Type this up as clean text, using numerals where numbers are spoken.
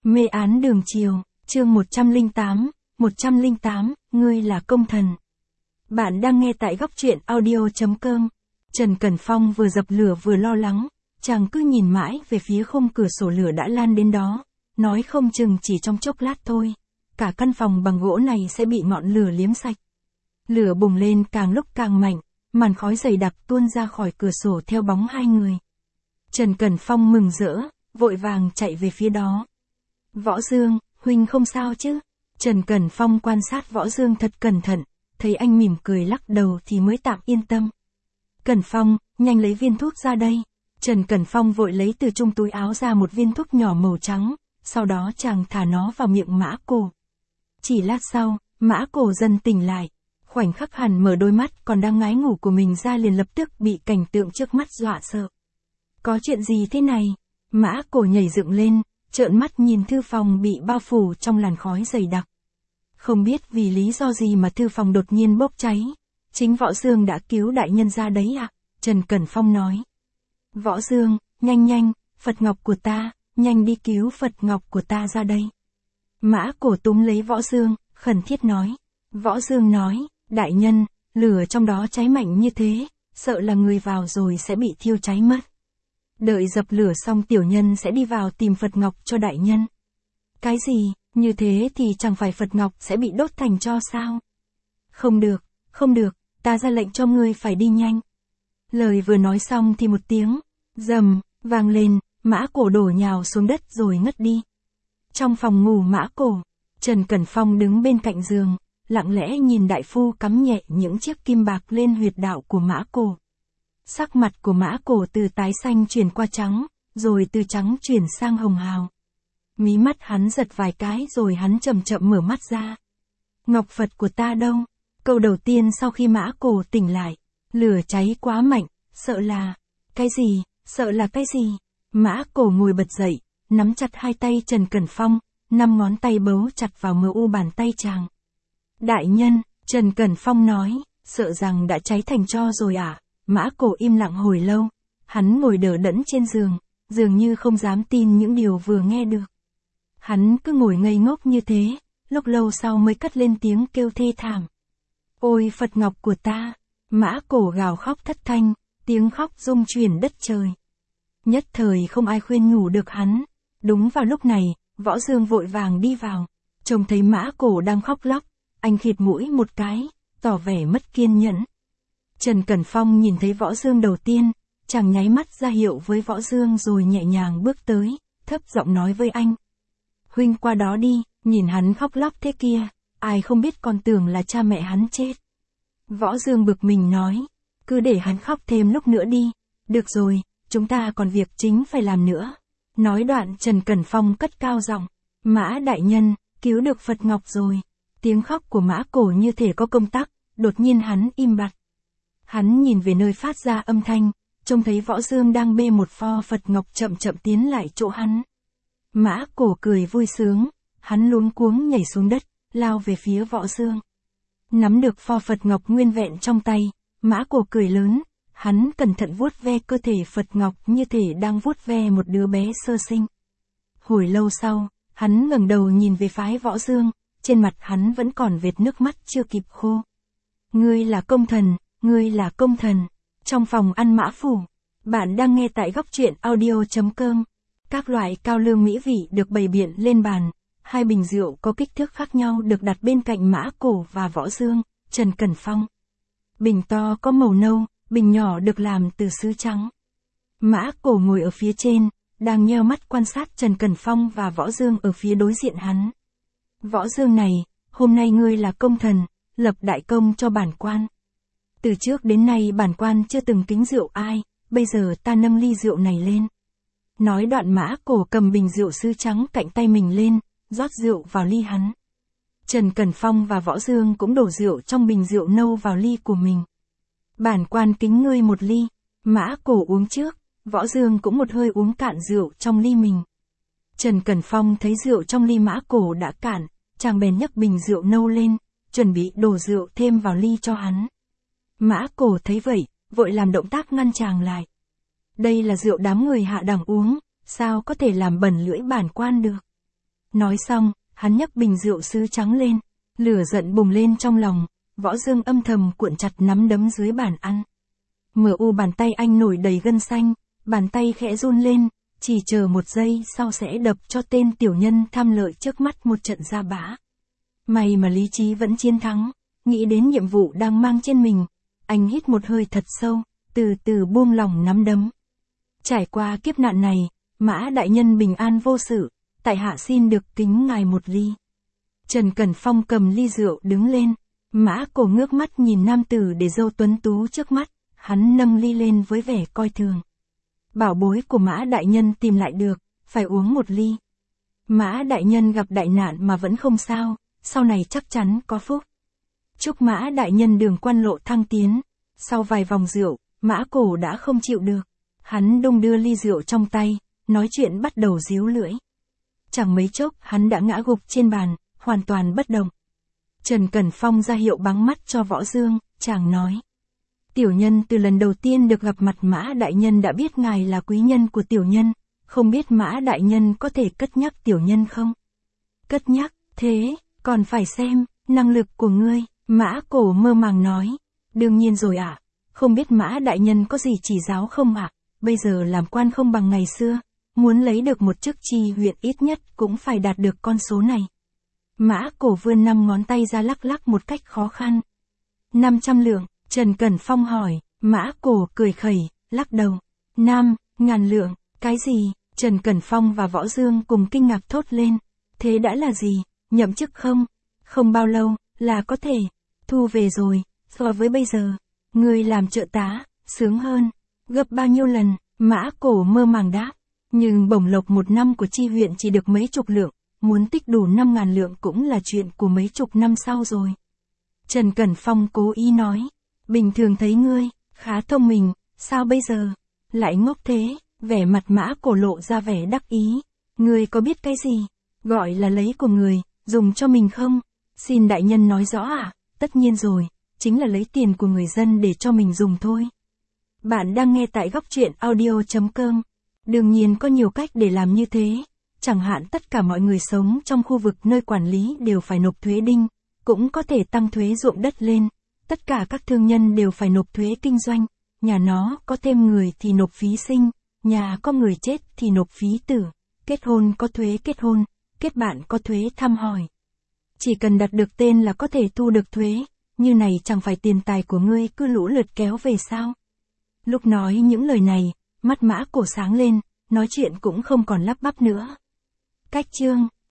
Mê án đường chiều, chương 108, ngươi là công thần. Bạn đang nghe tại góc truyện audio.com. Trần Cẩn Phong vừa dập lửa vừa lo lắng, chàng cứ nhìn mãi về phía khung cửa sổ lửa đã lan đến đó, nói không chừng chỉ trong chốc lát thôi, cả căn phòng bằng gỗ này sẽ bị ngọn lửa liếm sạch. Lửa bùng lên càng lúc càng mạnh, màn khói dày đặc tuôn ra khỏi cửa sổ theo bóng hai người. Trần Cẩn Phong mừng rỡ, vội vàng chạy về phía đó. Võ Dương, huynh không sao chứ? Trần Cẩn Phong quan sát Võ Dương thật cẩn thận, thấy anh mỉm cười lắc đầu thì mới tạm yên tâm. Cẩn Phong, nhanh lấy viên thuốc ra đây. Trần Cẩn Phong vội lấy từ trong túi áo ra một viên thuốc nhỏ màu trắng, sau đó chàng thả nó vào miệng Mã Cổ. Chỉ lát sau, Mã Cổ dần tỉnh lại, khoảnh khắc hẳn mở đôi mắt còn đang ngái ngủ của mình ra liền lập tức bị cảnh tượng trước mắt dọa sợ. Có chuyện gì thế này? Mã Cổ nhảy dựng lên, trợn mắt nhìn thư phòng bị bao phủ trong làn khói dày đặc. Không biết vì lý do gì mà thư phòng đột nhiên bốc cháy. Chính Võ Dương đã cứu đại nhân ra đấy ạ, Trần Cẩn Phong nói. Võ Dương, nhanh, Phật Ngọc của ta, nhanh đi cứu Phật Ngọc của ta ra đây. Mã Cổ túm lấy Võ Dương, khẩn thiết nói. Võ Dương nói, đại nhân, lửa trong đó cháy mạnh như thế, sợ là người vào rồi sẽ bị thiêu cháy mất. Đợi dập lửa xong tiểu nhân sẽ đi vào tìm Phật Ngọc cho đại nhân. Cái gì, như thế thì chẳng phải Phật Ngọc sẽ bị đốt thành tro sao? Không được, ta ra lệnh cho ngươi phải đi nhanh. Lời vừa nói xong thì một tiếng rầm vang lên, Mã Cổ đổ nhào xuống đất rồi ngất đi. Trong phòng ngủ Mã Cổ, Trần Cẩn Phong đứng bên cạnh giường, lặng lẽ nhìn đại phu cắm nhẹ những chiếc kim bạc lên huyệt đạo của Mã Cổ. Sắc mặt của Mã Cổ từ tái xanh chuyển qua trắng, rồi từ trắng chuyển sang hồng hào. Mí mắt hắn giật vài cái rồi hắn chậm chậm mở mắt ra. Ngọc Phật của ta đâu? Câu đầu tiên sau khi Mã Cổ tỉnh lại. Lửa cháy quá mạnh, sợ là... Cái gì? Sợ là cái gì? Mã Cổ ngồi bật dậy, nắm chặt hai tay Trần Cẩn Phong, 5 ngón tay bấu chặt vào mờ u bàn tay chàng. Đại nhân, Trần Cẩn Phong nói, sợ rằng đã cháy thành tro rồi à? Mã Cổ im lặng hồi lâu, hắn ngồi đờ đẫn trên giường, dường như không dám tin những điều vừa nghe được. Hắn cứ ngồi ngây ngốc như thế, lúc lâu sau mới cất lên tiếng kêu thê thảm. Ôi Phật Ngọc của ta! Mã Cổ gào khóc thất thanh, tiếng khóc rung chuyển đất trời. Nhất thời không ai khuyên nhủ được hắn. Đúng vào lúc này, Võ Dương vội vàng đi vào, trông thấy Mã Cổ đang khóc lóc, anh khịt mũi một cái, tỏ vẻ mất kiên nhẫn. Trần Cẩn Phong nhìn thấy Võ Dương đầu tiên, chàng nháy mắt ra hiệu với Võ Dương rồi nhẹ nhàng bước tới, thấp giọng nói với anh. Huynh qua đó đi, nhìn hắn khóc lóc thế kia, ai không biết còn tưởng là cha mẹ hắn chết. Võ Dương bực mình nói, cứ để hắn khóc thêm lúc nữa đi, được rồi, chúng ta còn việc chính phải làm nữa. Nói đoạn Trần Cẩn Phong cất cao giọng, Mã đại nhân, cứu được Phật Ngọc rồi. Tiếng khóc của Mã Cổ như thể có công tắc, đột nhiên hắn im bặt. Hắn nhìn về nơi phát ra âm thanh, trông thấy Võ Dương đang bê một pho Phật Ngọc chậm chậm tiến lại chỗ hắn. Mã Cổ cười vui sướng, hắn luống cuống nhảy xuống đất, lao về phía Võ Dương. Nắm được pho Phật Ngọc nguyên vẹn trong tay, Mã Cổ cười lớn, hắn cẩn thận vuốt ve cơ thể Phật Ngọc như thể đang vuốt ve một đứa bé sơ sinh. Hồi lâu sau, hắn ngẩng đầu nhìn về phái Võ Dương, trên mặt hắn vẫn còn vệt nước mắt chưa kịp khô. Ngươi là công thần, ngươi là công thần. Trong phòng ăn Mã Phủ, bạn đang nghe tại góc truyện audio.com. Các loại cao lương mỹ vị được bày biện lên bàn, 2 bình rượu có kích thước khác nhau được đặt bên cạnh Mã Cổ và Võ Dương, Trần Cẩn Phong. Bình to có màu nâu, bình nhỏ được làm từ sứ trắng. Mã Cổ ngồi ở phía trên, đang nheo mắt quan sát Trần Cẩn Phong và Võ Dương ở phía đối diện hắn. Võ Dương này, hôm nay ngươi là công thần, lập đại công cho bản quan. Từ trước đến nay bản quan chưa từng kính rượu ai, bây giờ ta nâng ly rượu này lên. Nói đoạn Mã Cổ cầm bình rượu sứ trắng cạnh tay mình lên, rót rượu vào ly hắn. Trần Cẩn Phong và Võ Dương cũng đổ rượu trong bình rượu nâu vào ly của mình. Bản quan kính ngươi một ly. Mã Cổ uống trước, Võ Dương cũng một hơi uống cạn rượu trong ly mình. Trần Cẩn Phong thấy rượu trong ly Mã Cổ đã cạn, chàng bèn nhấc bình rượu nâu lên, chuẩn bị đổ rượu thêm vào ly cho hắn. Mã Cổ thấy vậy, vội làm động tác ngăn chàng lại. Đây là rượu đám người hạ đẳng uống, sao có thể làm bẩn lưỡi bản quan được. Nói xong, hắn nhấc bình rượu sứ trắng lên. Lửa giận bùng lên trong lòng, Võ Dương âm thầm cuộn chặt nắm đấm dưới bàn ăn. Bàn tay anh nổi đầy gân xanh, bàn tay khẽ run lên, chỉ chờ một giây sau sẽ đập cho tên tiểu nhân tham lợi trước mắt một trận ra bã. May mà lý trí vẫn chiến thắng, nghĩ đến nhiệm vụ đang mang trên mình, anh hít một hơi thật sâu, từ từ buông lỏng nắm đấm. Trải qua kiếp nạn này, Mã đại nhân bình an vô sự, tại hạ xin được kính ngài một ly. Trần Cẩn Phong cầm ly rượu đứng lên, Mã Cổ ngước mắt nhìn nam tử để dâu tuấn tú trước mắt, hắn nâng ly lên với vẻ coi thường. Bảo bối của Mã đại nhân tìm lại được, phải uống một ly. Mã đại nhân gặp đại nạn mà vẫn không sao, sau này chắc chắn có phúc. Chúc Mã đại nhân đường quan lộ thăng tiến. Sau vài vòng rượu, Mã Cổ đã không chịu được. Hắn đung đưa ly rượu trong tay, nói chuyện bắt đầu díu lưỡi. Chẳng mấy chốc hắn đã ngã gục trên bàn, hoàn toàn bất động. Trần Cẩn Phong ra hiệu báng mắt cho Võ Dương, chàng nói. Tiểu nhân từ lần đầu tiên được gặp mặt Mã đại nhân đã biết ngài là quý nhân của tiểu nhân, không biết Mã đại nhân có thể cất nhắc tiểu nhân không? Cất nhắc, thế, còn phải xem, năng lực của ngươi, Mã Cổ mơ màng nói. Đương nhiên rồi ạ, không biết Mã đại nhân có gì chỉ giáo không ạ, bây giờ làm quan không bằng ngày xưa, muốn lấy được một chức tri huyện ít nhất cũng phải đạt được con số này. Mã Cổ vươn 5 ngón tay ra lắc lắc một cách khó khăn. 500 lượng, Trần Cẩn Phong hỏi, Mã Cổ cười khẩy, lắc đầu. 5.000 lượng, cái gì? Trần Cẩn Phong và Võ Dương cùng kinh ngạc thốt lên. Thế đã là gì? Nhậm chức không? Không bao lâu, là có thể. Thu về rồi, so với bây giờ. Người làm trợ tá, sướng hơn. Gấp bao nhiêu lần? Mã Cổ mơ màng đáp. Nhưng bổng lộc một năm của tri huyện chỉ được mấy chục lượng. Muốn tích đủ 5.000 lượng cũng là chuyện của mấy chục năm sau rồi. Trần Cẩn Phong cố ý nói. Bình thường thấy ngươi, khá thông minh, sao bây giờ? Lại ngốc thế, vẻ mặt Mã Cổ lộ ra vẻ đắc ý. Ngươi có biết cái gì? Gọi là lấy của người, dùng cho mình không? Xin đại nhân nói rõ ạ. Tất nhiên rồi, chính là lấy tiền của người dân để cho mình dùng thôi. Bạn đang nghe tại góc truyện audio.com. Đương nhiên có nhiều cách để làm như thế. Chẳng hạn tất cả mọi người sống trong khu vực nơi quản lý đều phải nộp thuế đinh, cũng có thể tăng thuế ruộng đất lên. Tất cả các thương nhân đều phải nộp thuế kinh doanh, nhà nó có thêm người thì nộp phí sinh, nhà có người chết thì nộp phí tử, kết hôn có thuế kết hôn, kết bạn có thuế thăm hỏi. Chỉ cần đặt được tên là có thể thu được thuế, như này chẳng phải tiền tài của ngươi cứ lũ lượt kéo về sao? Lúc nói những lời này, mắt Mã Cổ sáng lên, nói chuyện cũng không còn lắp bắp nữa. Cách chương